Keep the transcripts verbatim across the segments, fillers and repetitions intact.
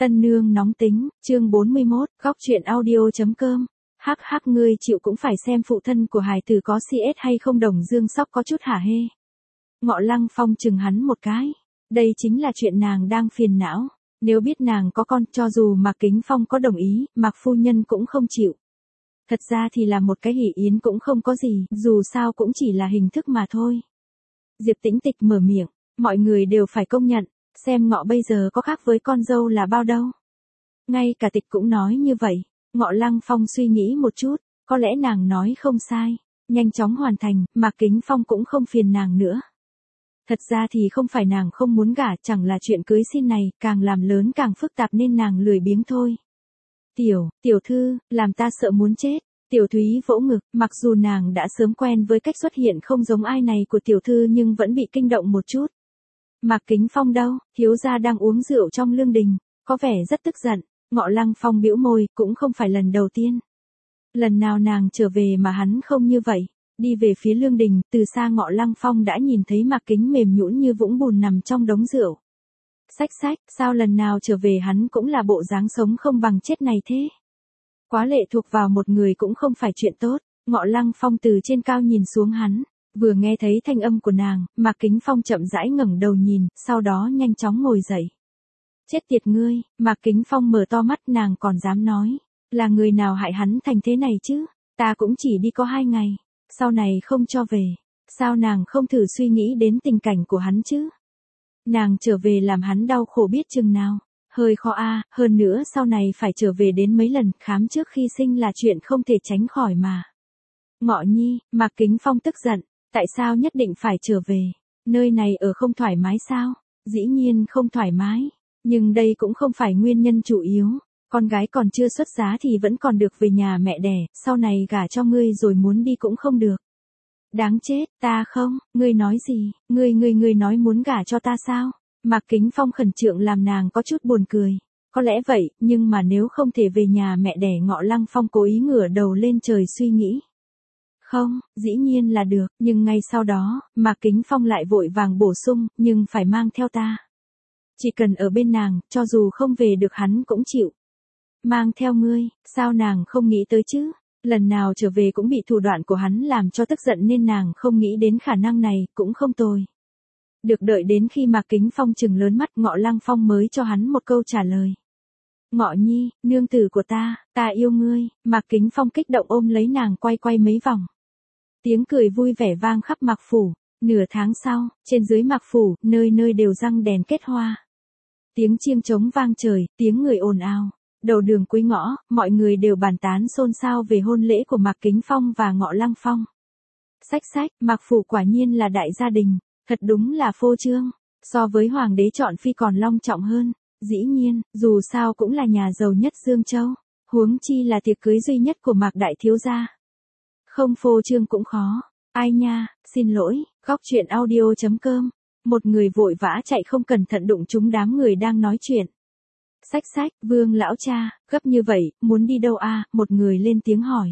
Tân nương nóng tính, chương bốn mươi mốt, góc truyện audio.com. Hắc hắc ngươi chịu cũng phải xem phụ thân của hài tử có xê ét hay không. Đồng Dương Sóc có chút hả hê. Ngọ Lăng Phong chừng hắn một cái. Đây chính là chuyện nàng đang phiền não. Nếu biết nàng có con, cho dù Mạc Kính Phong có đồng ý, Mạc phu nhân cũng không chịu. Thật ra thì là một cái hỷ yến cũng không có gì, dù sao cũng chỉ là hình thức mà thôi. Diệp Tĩnh Tịch mở miệng, mọi người đều phải công nhận, xem Ngọ bây giờ có khác với con dâu là bao đâu. Ngay cả Tịch cũng nói như vậy. Ngọ Lăng Phong suy nghĩ một chút, có lẽ nàng nói không sai, nhanh chóng hoàn thành, Mạc Kính Phong cũng không phiền nàng nữa. Thật ra thì không phải nàng không muốn gả, chẳng là chuyện cưới xin này, càng làm lớn càng phức tạp nên nàng lười biếng thôi. Tiểu, tiểu thư, làm ta sợ muốn chết. Tiểu Thúy vỗ ngực, mặc dù nàng đã sớm quen với cách xuất hiện không giống ai này của tiểu thư nhưng vẫn bị kinh động một chút. Mạc Kính Phong đâu, thiếu gia đang uống rượu trong lương đình, có vẻ rất tức giận. Ngọ Lăng Phong bĩu môi, cũng không phải lần đầu tiên. Lần nào nàng trở về mà hắn không như vậy. Đi về phía lương đình, từ xa Ngọ Lăng Phong đã nhìn thấy Mạc Kính mềm nhũn như vũng bùn nằm trong đống rượu. Xách xách, sao lần nào trở về hắn cũng là bộ dáng sống không bằng chết này thế? Quá lệ thuộc vào một người cũng không phải chuyện tốt. Ngọ Lăng Phong từ trên cao nhìn xuống hắn, vừa nghe thấy thanh âm của nàng, Mạc Kính Phong chậm rãi ngẩng đầu nhìn, sau đó nhanh chóng ngồi dậy. Chết tiệt ngươi, Mạc Kính Phong mở to mắt, nàng còn dám nói, là người nào hại hắn thành thế này chứ? Ta cũng chỉ đi có hai ngày, sau này không cho về. Sao nàng không thử suy nghĩ đến tình cảnh của hắn chứ? Nàng trở về làm hắn đau khổ biết chừng nào. Hơi khó a, hơn nữa sau này phải trở về đến mấy lần, khám trước khi sinh là chuyện không thể tránh khỏi mà. Ngọ Nhi, Mạc Kính Phong tức giận, tại sao nhất định phải trở về? Nơi này ở không thoải mái sao? Dĩ nhiên không thoải mái, nhưng đây cũng không phải nguyên nhân chủ yếu. Con gái còn chưa xuất giá thì vẫn còn được về nhà mẹ đẻ, sau này gả cho ngươi rồi muốn đi cũng không được. Đáng chết, ta không, ngươi nói gì, ngươi ngươi ngươi nói muốn gả cho ta sao? Mạc Kính Phong khẩn trượng làm nàng có chút buồn cười. Có lẽ vậy, nhưng mà nếu không thể về nhà mẹ đẻ, Ngọ Lăng Phong cố ý ngửa đầu lên trời suy nghĩ. Không, dĩ nhiên là được, nhưng ngay sau đó, Mạc Kính Phong lại vội vàng bổ sung, nhưng phải mang theo ta. Chỉ cần ở bên nàng, cho dù không về được hắn cũng chịu. Mang theo ngươi, sao nàng không nghĩ tới chứ? Lần nào trở về cũng bị thủ đoạn của hắn làm cho tức giận nên nàng không nghĩ đến khả năng này, cũng không tồi. Được đợi đến khi Mạc Kính Phong trừng lớn mắt, Ngọ Lăng Phong mới cho hắn một câu trả lời. Ngọ Nhi, nương tử của ta, ta yêu ngươi. Mạc Kính Phong kích động ôm lấy nàng quay quay mấy vòng. Tiếng cười vui vẻ vang khắp Mạc Phủ. Nửa tháng sau, trên dưới Mạc Phủ, nơi nơi đều răng đèn kết hoa. Tiếng chiêng trống vang trời, tiếng người ồn ào. Đầu đường cuối ngõ, mọi người đều bàn tán xôn xao về hôn lễ của Mạc Kính Phong và Ngọ Lăng Phong. Xách xách, Mạc Phủ quả nhiên là đại gia đình. Thật đúng là phô trương, so với hoàng đế chọn phi còn long trọng hơn. Dĩ nhiên, dù sao cũng là nhà giàu nhất Dương Châu, huống chi là tiệc cưới duy nhất của Mạc đại thiếu gia. Không phô trương cũng khó. Ai nha, xin lỗi, góc truyện audio.com. Một người vội vã chạy không cẩn thận đụng trúng đám người đang nói chuyện. Xách xách, Vương lão cha, gấp như vậy, muốn đi đâu a? Một người lên tiếng hỏi.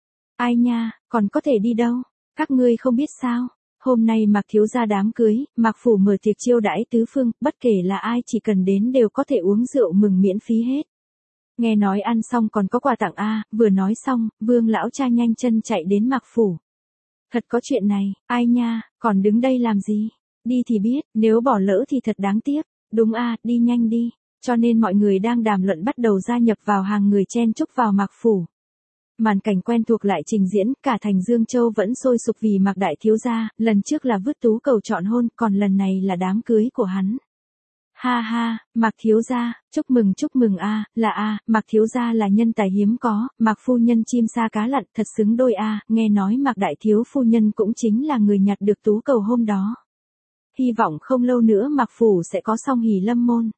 Ai nha, còn có thể đi đâu? Các ngươi không biết sao? Hôm nay Mạc thiếu gia đám cưới, Mạc Phủ mở tiệc chiêu đãi tứ phương, bất kể là ai chỉ cần đến đều có thể uống rượu mừng miễn phí hết. Nghe nói ăn xong còn có quà tặng a, vừa nói xong, Vương lão cha nhanh chân chạy đến Mạc Phủ. Thật có chuyện này, ai nha, còn đứng đây làm gì? Đi thì biết, nếu bỏ lỡ thì thật đáng tiếc. Đúng a, đi nhanh đi. Cho nên mọi người đang đàm luận bắt đầu gia nhập vào hàng người chen chúc vào Mạc Phủ. Màn cảnh quen thuộc lại trình diễn, cả thành Dương Châu vẫn sôi sục vì Mạc đại thiếu gia, lần trước là vứt tú cầu chọn hôn, còn lần này là đám cưới của hắn. Ha ha, Mạc thiếu gia, chúc mừng chúc mừng a, là a, Mạc thiếu gia là nhân tài hiếm có, Mạc phu nhân chim sa cá lặn, thật xứng đôi a, nghe nói Mạc đại thiếu phu nhân cũng chính là người nhặt được tú cầu hôm đó. Hy vọng không lâu nữa Mạc Phủ sẽ có song hỷ lâm môn.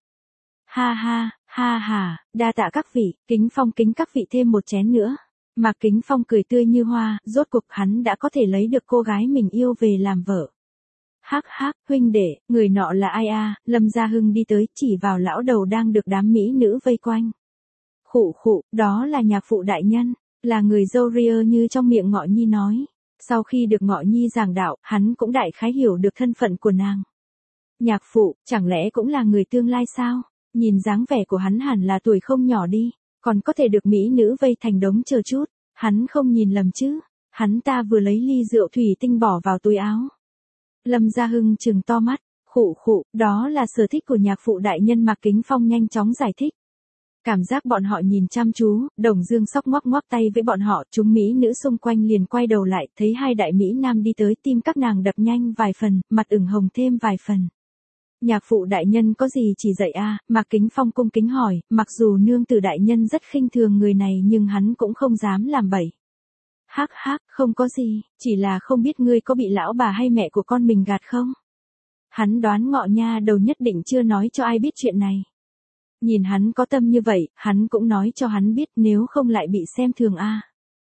Ha ha, ha ha, đa tạ các vị, Kính Phong kính các vị thêm một chén nữa. Mạc Kính Phong cười tươi như hoa, rốt cuộc hắn đã có thể lấy được cô gái mình yêu về làm vợ. Hắc hắc, huynh đệ, người nọ là ai a? Lâm Gia Hưng đi tới, chỉ vào lão đầu đang được đám mỹ nữ vây quanh. Khụ khụ, đó là nhạc phụ đại nhân, là người dâu ria như trong miệng Ngọ Nhi nói. Sau khi được Ngọ Nhi giảng đạo, hắn cũng đại khái hiểu được thân phận của nàng. Nhạc phụ, chẳng lẽ cũng là người tương lai sao? Nhìn dáng vẻ của hắn hẳn là tuổi không nhỏ đi, còn có thể được mỹ nữ vây thành đống chờ chút, hắn không nhìn lầm chứ, hắn ta vừa lấy ly rượu thủy tinh bỏ vào túi áo. Lâm Gia Hưng trừng to mắt, khụ khụ, đó là sở thích của nhạc phụ đại nhân. Mạc Kính Phong nhanh chóng giải thích. Cảm giác bọn họ nhìn chăm chú, Đồng Dương Sóc ngoắc ngoắc tay với bọn họ, chúng mỹ nữ xung quanh liền quay đầu lại, thấy hai đại mỹ nam đi tới, tim các nàng đập nhanh vài phần, mặt ửng hồng thêm vài phần. Nhạc phụ đại nhân có gì chỉ dạy a? Mạc Kính Phong cung kính hỏi, mặc dù nương tử đại nhân rất khinh thường người này nhưng hắn cũng không dám làm bậy. Hắc hắc, không có gì, chỉ là không biết ngươi có bị lão bà hay mẹ của con mình gạt không? Hắn đoán Ngọ Nha Đầu nhất định chưa nói cho ai biết chuyện này. Nhìn hắn có tâm như vậy, hắn cũng nói cho hắn biết nếu không lại bị xem thường a.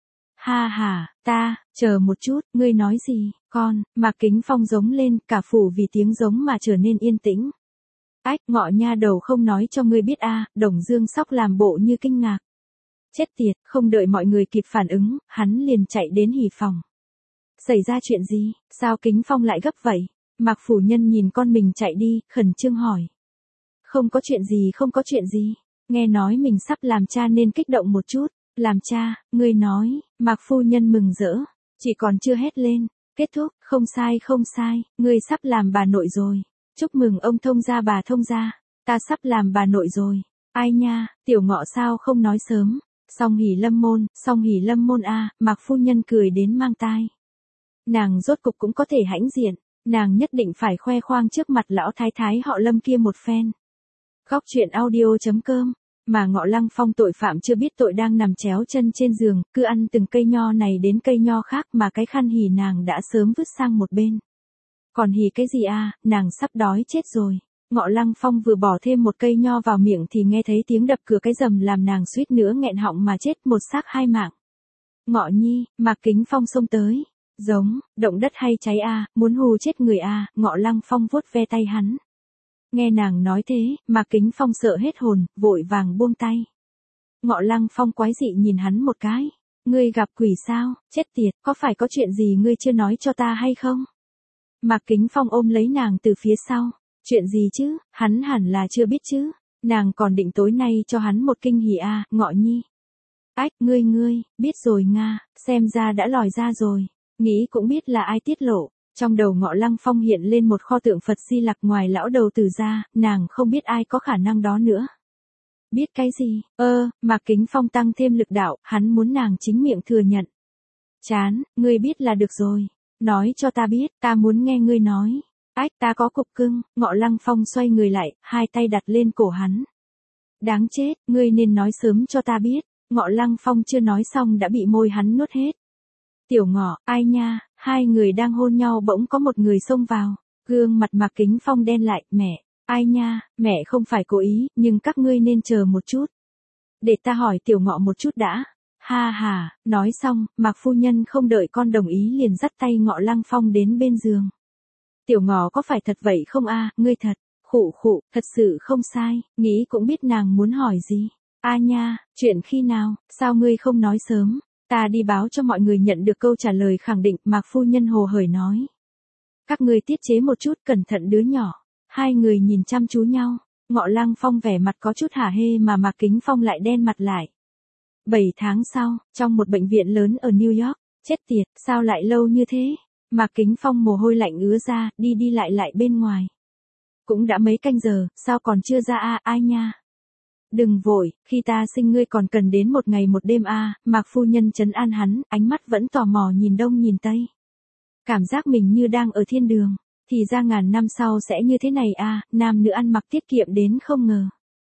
Ha ha, ta, chờ một chút, ngươi nói gì, con, Mạc Kính Phong giống lên, cả phủ vì tiếng giống mà trở nên yên tĩnh. Ách, Ngọ Nha Đầu không nói cho ngươi biết a. Đồng Dương Sóc làm bộ như kinh ngạc. Chết tiệt, không đợi mọi người kịp phản ứng, hắn liền chạy đến hỉ phòng. Xảy ra chuyện gì, sao Kính Phong lại gấp vậy? Mạc phủ nhân nhìn con mình chạy đi, khẩn trương hỏi. Không có chuyện gì, không có chuyện gì. Nghe nói mình sắp làm cha nên kích động một chút. Làm cha, ngươi nói, Mạc phu nhân mừng rỡ. Chỉ còn chưa hét lên. Kết thúc, không sai không sai, ngươi sắp làm bà nội rồi. Chúc mừng ông thông gia bà thông gia. Ta sắp làm bà nội rồi. Ai nha, tiểu Ngọ sao không nói sớm. Song hỉ lâm môn, song hỉ lâm môn a. Mạc phu nhân cười đến mang tai. Nàng rốt cục cũng có thể hãnh diện. Nàng nhất định phải khoe khoang trước mặt lão thái thái họ Lâm kia một phen. Góc truyện audio chấm com. Mà Ngọ Lăng Phong tội phạm chưa biết tội đang nằm chéo chân trên giường, cứ ăn từng cây nho này đến cây nho khác mà cái khăn hỉ nàng đã sớm vứt sang một bên. Còn hỉ cái gì a, nàng sắp đói chết rồi. Ngọ Lăng Phong vừa bỏ thêm một cây nho vào miệng thì nghe thấy tiếng đập cửa cái rầm làm nàng suýt nữa nghẹn họng mà chết, một xác hai mạng. Ngọ Nhi, Mạc Kính Phong xông tới. Giống, động đất hay cháy a, muốn hù chết người a. Ngọ Lăng Phong vuốt ve tay hắn. Nghe nàng nói thế, Mạc Kính Phong sợ hết hồn, vội vàng buông tay. Ngọ Lăng Phong quái dị nhìn hắn một cái. Ngươi gặp quỷ sao, chết tiệt, có phải có chuyện gì ngươi chưa nói cho ta hay không? Mạc Kính Phong ôm lấy nàng từ phía sau. Chuyện gì chứ, hắn hẳn là chưa biết chứ. Nàng còn định tối nay cho hắn một kinh hỉ a, Ngọ Nhi. Ách, ngươi ngươi, biết rồi Nga, xem ra đã lòi ra rồi. Nghĩ cũng biết là ai tiết lộ. Trong đầu Ngọ Lăng Phong hiện lên một kho tượng Phật Di Lặc ngoài lão đầu tử ra, nàng không biết ai có khả năng đó nữa. Biết cái gì, ơ, Mạc Kính Phong tăng thêm lực đạo, hắn muốn nàng chính miệng thừa nhận. Chán, ngươi biết là được rồi. Nói cho ta biết, ta muốn nghe ngươi nói. Ách, ta có cục cưng. Ngọ Lăng Phong xoay người lại, hai tay đặt lên cổ hắn. Đáng chết, ngươi nên nói sớm cho ta biết. Ngọ Lăng Phong chưa nói xong đã bị môi hắn nuốt hết. Tiểu Ngọ, ai nha, hai người đang hôn nhau bỗng có một người xông vào. Gương mặt Mạc Kính Phong đen lại, mẹ, ai nha, mẹ không phải cố ý, nhưng các ngươi nên chờ một chút. Để ta hỏi Tiểu Ngọ một chút đã. Ha ha, nói xong, Mạc phu nhân không đợi con đồng ý liền dắt tay Ngọ Lăng Phong đến bên giường. Tiểu Ngọ có phải thật vậy không a, ngươi thật, khụ khụ, thật sự không sai, nghĩ cũng biết nàng muốn hỏi gì. A nha, chuyện khi nào, sao ngươi không nói sớm? Ta đi báo cho mọi người nhận được câu trả lời khẳng định, Mạc phu nhân hồ hởi nói. Các ngươi tiết chế một chút, cẩn thận đứa nhỏ. Hai người nhìn chăm chú nhau, Ngọ Lăng Phong vẻ mặt có chút hả hê mà Mạc Kính Phong lại đen mặt lại. Bảy tháng sau, trong một bệnh viện lớn ở New York, chết tiệt, sao lại lâu như thế? Mạc Kính Phong mồ hôi lạnh ứa ra, đi đi lại lại bên ngoài. Cũng đã mấy canh giờ, sao còn chưa ra a, ai nha? Đừng vội, khi ta sinh ngươi còn cần đến một ngày một đêm a. Mạc phu nhân trấn an hắn, ánh mắt vẫn tò mò nhìn đông nhìn tây. Cảm giác mình như đang ở thiên đường, thì ra ngàn năm sau sẽ như thế này a. Nam nữ ăn mặc tiết kiệm đến không ngờ.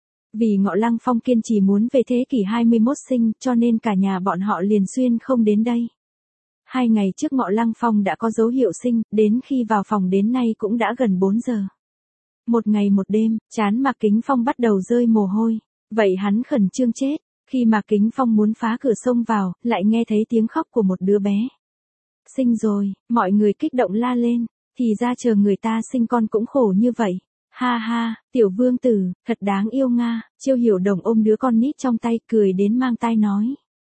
Vì Ngọ Lăng Phong kiên trì muốn về thế kỷ hai mươi mốt sinh, cho nên cả nhà bọn họ liền xuyên không đến đây. Hai ngày trước Ngọ Lăng Phong đã có dấu hiệu sinh, đến khi vào phòng đến nay cũng đã gần bốn giờ. Một ngày một đêm, trán Mạc Kính Phong bắt đầu rơi mồ hôi. Vậy hắn khẩn trương chết. Khi Mạc Kính Phong muốn phá cửa xông vào, lại nghe thấy tiếng khóc của một đứa bé. Sinh rồi, mọi người kích động la lên. Thì ra chờ người ta sinh con cũng khổ như vậy. Ha ha, tiểu vương tử, thật đáng yêu Nga. Chiêu Hiểu Đồng ôm đứa con nít trong tay cười đến mang tai nói.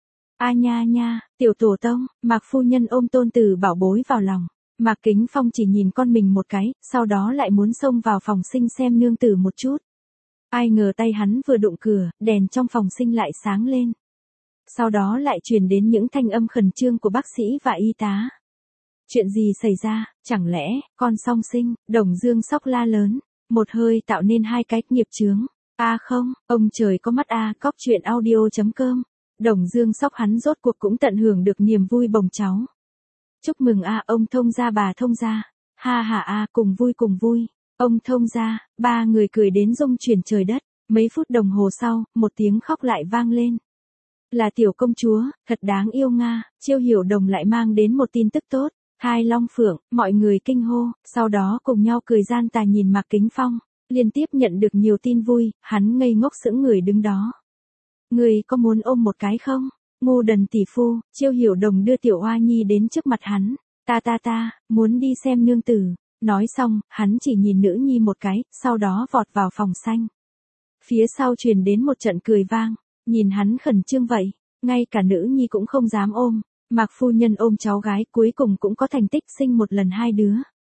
A nha nha, tiểu tổ tông. Mạc phu nhân ôm tôn tử bảo bối vào lòng. Mạc Kính Phong chỉ nhìn con mình một cái, sau đó lại muốn xông vào phòng sinh xem nương tử một chút. Ai ngờ tay hắn vừa đụng cửa, đèn trong phòng sinh lại sáng lên. Sau đó lại truyền đến những thanh âm khẩn trương của bác sĩ và y tá. Chuyện gì xảy ra, chẳng lẽ, con song sinh, Đồng Dương Sóc la lớn, một hơi tạo nên hai cái nghiệp chướng. A à không, ông trời có mắt a, à, cóc truyện audio chấm com. Đồng Dương Sóc hắn rốt cuộc cũng tận hưởng được niềm vui bồng cháu. Chúc mừng a, à, ông thông gia bà thông gia. Ha ha a, à, cùng vui cùng vui. Ông thông gia, ba người cười đến rung chuyển trời đất. Mấy phút đồng hồ sau, một tiếng khóc lại vang lên. Là tiểu công chúa, thật đáng yêu nga. Chiêu Hiểu Đồng lại mang đến một tin tức tốt. Thai long phượng, mọi người kinh hô, sau đó cùng nhau cười gian tà nhìn Mạc Kính Phong. Liên tiếp nhận được nhiều tin vui, hắn ngây ngốc sững người đứng đó. Người có muốn ôm một cái không? Ngu đần tỷ phu, Chiêu Hiểu Đồng đưa tiểu oa nhi đến trước mặt hắn. Ta ta ta, muốn đi xem nương tử. Nói xong, hắn chỉ nhìn nữ nhi một cái, sau đó vọt vào phòng xanh. Phía sau truyền đến một trận cười vang, nhìn hắn khẩn trương vậy, ngay cả nữ nhi cũng không dám ôm. Mạc phu nhân ôm cháu gái cuối cùng cũng có thành tích sinh một lần hai đứa.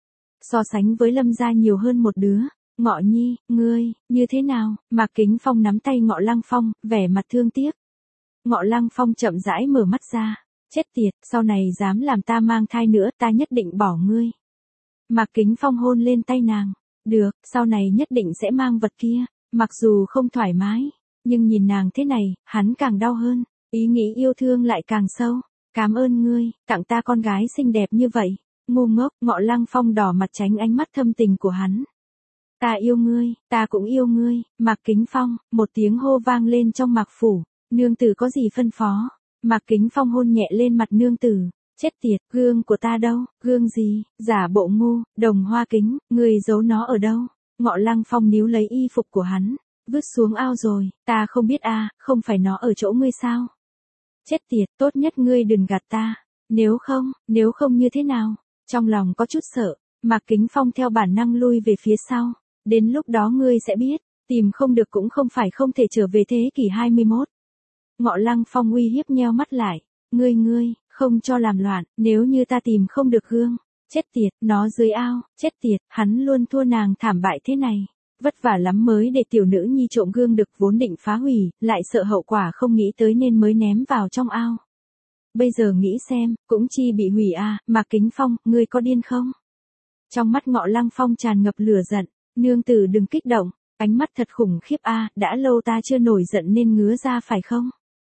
So sánh với Lâm gia nhiều hơn một đứa. Ngọ Nhi, ngươi, như thế nào? Mạc Kính Phong nắm tay Ngọ Lăng Phong, vẻ mặt thương tiếc. Ngọ Lăng Phong chậm rãi mở mắt ra. Chết tiệt, sau này dám làm ta mang thai nữa, ta nhất định bỏ ngươi. Mạc Kính Phong hôn lên tay nàng. Được, sau này nhất định sẽ mang vật kia. Mặc dù không thoải mái, nhưng nhìn nàng thế này, hắn càng đau hơn. Ý nghĩ yêu thương lại càng sâu. Cảm ơn ngươi, tặng ta con gái xinh đẹp như vậy. Ngu ngốc, Ngọ Lăng Phong đỏ mặt tránh ánh mắt thâm tình của hắn. Ta yêu ngươi, ta cũng yêu ngươi. Mạc Kính Phong, một tiếng hô vang lên trong Mạc phủ. Nương tử có gì phân phó? Mạc Kính Phong hôn nhẹ lên mặt nương tử. Chết tiệt, gương của ta đâu? Gương gì? Giả bộ ngu, Đồng Hoa Kính, ngươi giấu nó ở đâu? Ngọ Lăng Phong níu lấy y phục của hắn, vứt xuống ao rồi. Ta không biết a, à, không phải nó ở chỗ ngươi sao? Chết tiệt, tốt nhất ngươi đừng gạt ta. Nếu không, nếu không như thế nào? Trong lòng có chút sợ, Mạc Kính Phong theo bản năng lui về phía sau. Đến lúc đó ngươi sẽ biết, tìm không được cũng không phải không thể trở về thế kỷ hai mươi mốt. Ngọ Lăng Phong uy hiếp nheo mắt lại. Ngươi ngươi, không cho làm loạn, nếu như ta tìm không được gương. Chết tiệt, nó dưới ao, chết tiệt, hắn luôn thua nàng thảm bại thế này. Vất vả lắm mới để tiểu nữ nhi trộm gương được vốn định phá hủy, lại sợ hậu quả không nghĩ tới nên mới ném vào trong ao. Bây giờ nghĩ xem, cũng chi bị hủy à, Mạc Kính Phong, ngươi có điên không? Trong mắt Ngọ Lăng Phong tràn ngập lửa giận, nương tử đừng kích động, ánh mắt thật khủng khiếp a, à, đã lâu ta chưa nổi giận nên ngứa ra phải không?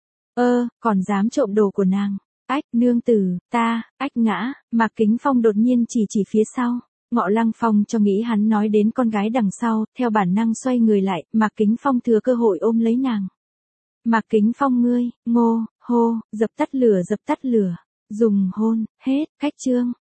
Ơ, còn dám trộm đồ của nàng. Ách, nương tử, ta, ách ngã, Mạc Kính Phong đột nhiên chỉ chỉ phía sau. Ngọ Lăng Phong cho nghĩ hắn nói đến con gái đằng sau, theo bản năng xoay người lại, Mạc Kính Phong thừa cơ hội ôm lấy nàng. Mạc Kính Phong ngươi, ngô, hô, dập tắt lửa dập tắt lửa, dùng hôn, hết, khách trương.